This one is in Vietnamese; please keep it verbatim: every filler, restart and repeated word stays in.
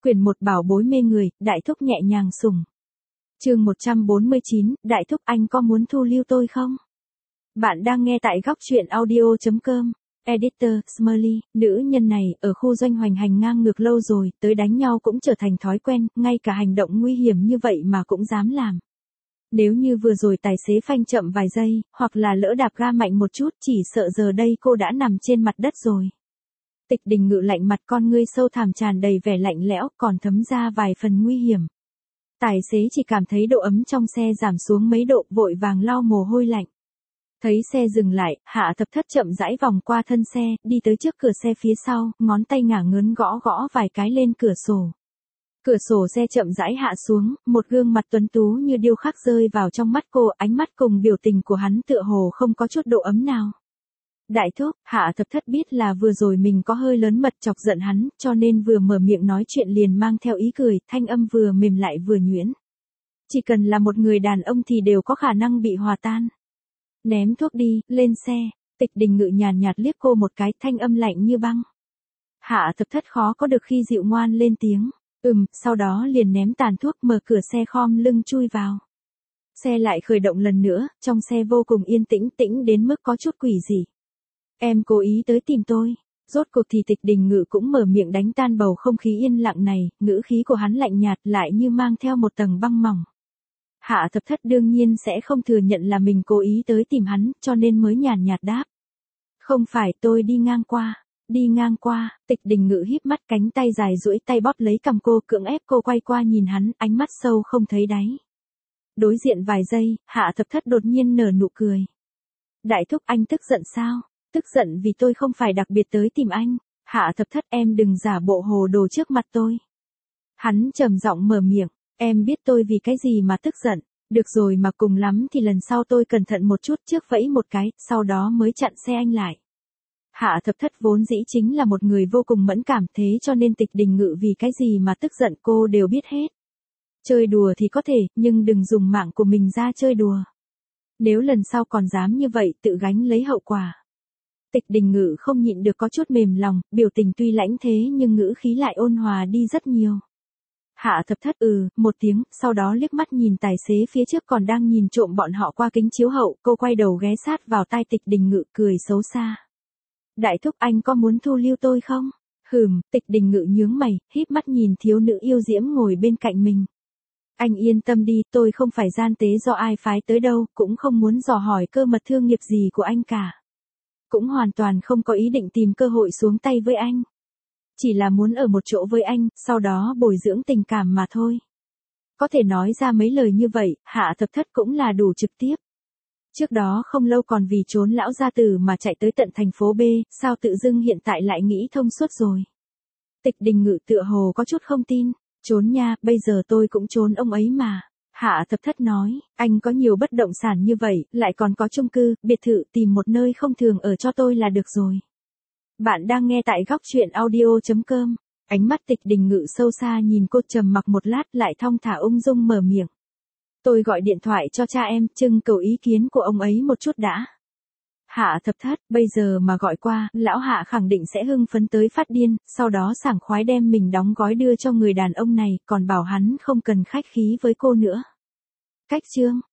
Quyển một bảo bối mê người, đại thúc nhẹ nhàng sủng. Chương một trăm bốn mươi chín, đại thúc anh có muốn thu lưu tôi không? Bạn đang nghe tại góc truyện audio chấm com. Editor, Smiley, nữ nhân này, ở khu doanh hoành hành ngang ngược lâu rồi, tới đánh nhau cũng trở thành thói quen, ngay cả hành động nguy hiểm như vậy mà cũng dám làm. Nếu như vừa rồi tài xế phanh chậm vài giây, hoặc là lỡ đạp ga mạnh một chút, chỉ sợ giờ đây cô đã nằm trên mặt đất rồi. Tịch Đình Ngự lạnh mặt, con ngươi sâu thẳm tràn đầy vẻ lạnh lẽo, còn thấm ra vài phần nguy hiểm. Tài xế chỉ cảm thấy độ ấm trong xe giảm xuống mấy độ, vội vàng lau mồ hôi lạnh. Thấy xe dừng lại, Hạ Thập Thất chậm rãi vòng qua thân xe, đi tới trước cửa xe phía sau, ngón tay ngả ngớn gõ gõ vài cái lên cửa sổ. Cửa sổ xe chậm rãi hạ xuống, một gương mặt tuấn tú như điêu khắc rơi vào trong mắt cô, ánh mắt cùng biểu tình của hắn tựa hồ không có chút độ ấm nào. Đại thúc, Hạ Thập Thất biết là vừa rồi mình có hơi lớn mật chọc giận hắn, cho nên vừa mở miệng nói chuyện liền mang theo ý cười, thanh âm vừa mềm lại vừa nhuyễn. Chỉ cần là một người đàn ông thì đều có khả năng bị hòa tan. Ném thuốc đi, lên xe. Tịch Đình Ngự nhàn nhạt liếc cô một cái, thanh âm lạnh như băng. Hạ Thập Thất khó có được khi dịu ngoan lên tiếng. Ừm, sau đó liền ném tàn thuốc, mở cửa xe khom lưng chui vào. Xe lại khởi động lần nữa, trong xe vô cùng yên tĩnh, tĩnh đến mức có chút quỷ dị. Em cố ý tới tìm tôi. Rốt cuộc thì Tịch Đình Ngự cũng mở miệng đánh tan bầu không khí yên lặng này, ngữ khí của hắn lạnh nhạt lại như mang theo một tầng băng mỏng. Hạ Thập Thất đương nhiên sẽ không thừa nhận là mình cố ý tới tìm hắn, cho nên mới nhàn nhạt đáp. Không phải, tôi đi ngang qua. Đi ngang qua. Tịch Đình Ngự híp mắt, cánh tay dài duỗi tay bóp lấy cằm cô, cưỡng ép cô quay qua nhìn hắn, ánh mắt sâu không thấy đáy. Đối diện vài giây, Hạ Thập Thất đột nhiên nở nụ cười. Đại thúc, anh tức giận sao? Tức giận vì tôi không phải đặc biệt tới tìm anh. Hạ Thập Thất, em đừng giả bộ hồ đồ trước mặt tôi. Hắn trầm giọng mở miệng. Em biết tôi vì cái gì mà tức giận. Được rồi, mà cùng lắm thì lần sau tôi cẩn thận một chút, trước vẫy một cái, sau đó mới chặn xe anh lại. Hạ Thập Thất vốn dĩ chính là một người vô cùng mẫn cảm, thế cho nên Tịch Đình Ngự vì cái gì mà tức giận cô đều biết hết. Chơi đùa thì có thể, nhưng đừng dùng mạng của mình ra chơi đùa. Nếu lần sau còn dám như vậy, tự gánh lấy hậu quả. Tịch Đình Ngự không nhịn được có chút mềm lòng, biểu tình tuy lãnh thế nhưng ngữ khí lại ôn hòa đi rất nhiều. Hạ Thập Thất ừ, một tiếng, sau đó liếc mắt nhìn tài xế phía trước còn đang nhìn trộm bọn họ qua kính chiếu hậu, cô quay đầu ghé sát vào tai Tịch Đình Ngự, cười xấu xa. Đại thúc, anh có muốn thu lưu tôi không? Hừm, Tịch Đình Ngự nhướng mày, híp mắt nhìn thiếu nữ yêu diễm ngồi bên cạnh mình. Anh yên tâm đi, tôi không phải gian tế do ai phái tới đâu, cũng không muốn dò hỏi cơ mật thương nghiệp gì của anh cả. Cũng hoàn toàn không có ý định tìm cơ hội xuống tay với anh. Chỉ là muốn ở một chỗ với anh, sau đó bồi dưỡng tình cảm mà thôi. Có thể nói ra mấy lời như vậy, Hạ Thập Thất cũng là đủ trực tiếp. Trước đó không lâu còn vì trốn lão gia tử mà chạy tới tận thành phố B, sao tự dưng hiện tại lại nghĩ thông suốt rồi. Tịch Đình Ngự tựa hồ có chút không tin. Trốn nha, bây giờ tôi cũng trốn ông ấy mà. Hạ Thập Thất nói, anh có nhiều bất động sản như vậy, lại còn có chung cư, biệt thự, tìm một nơi không thường ở cho tôi là được rồi. Bạn đang nghe tại góc truyện audio chấm com. Ánh mắt Tịch Đình Ngự sâu xa nhìn cô, trầm mặc một lát lại thong thả ung dung mở miệng. Tôi gọi điện thoại cho cha em, trưng cầu ý kiến của ông ấy một chút đã. Hạ Thập Thất, bây giờ mà gọi qua, lão Hạ khẳng định sẽ hưng phấn tới phát điên, sau đó sảng khoái đem mình đóng gói đưa cho người đàn ông này, còn bảo hắn không cần khách khí với cô nữa. Cách chương,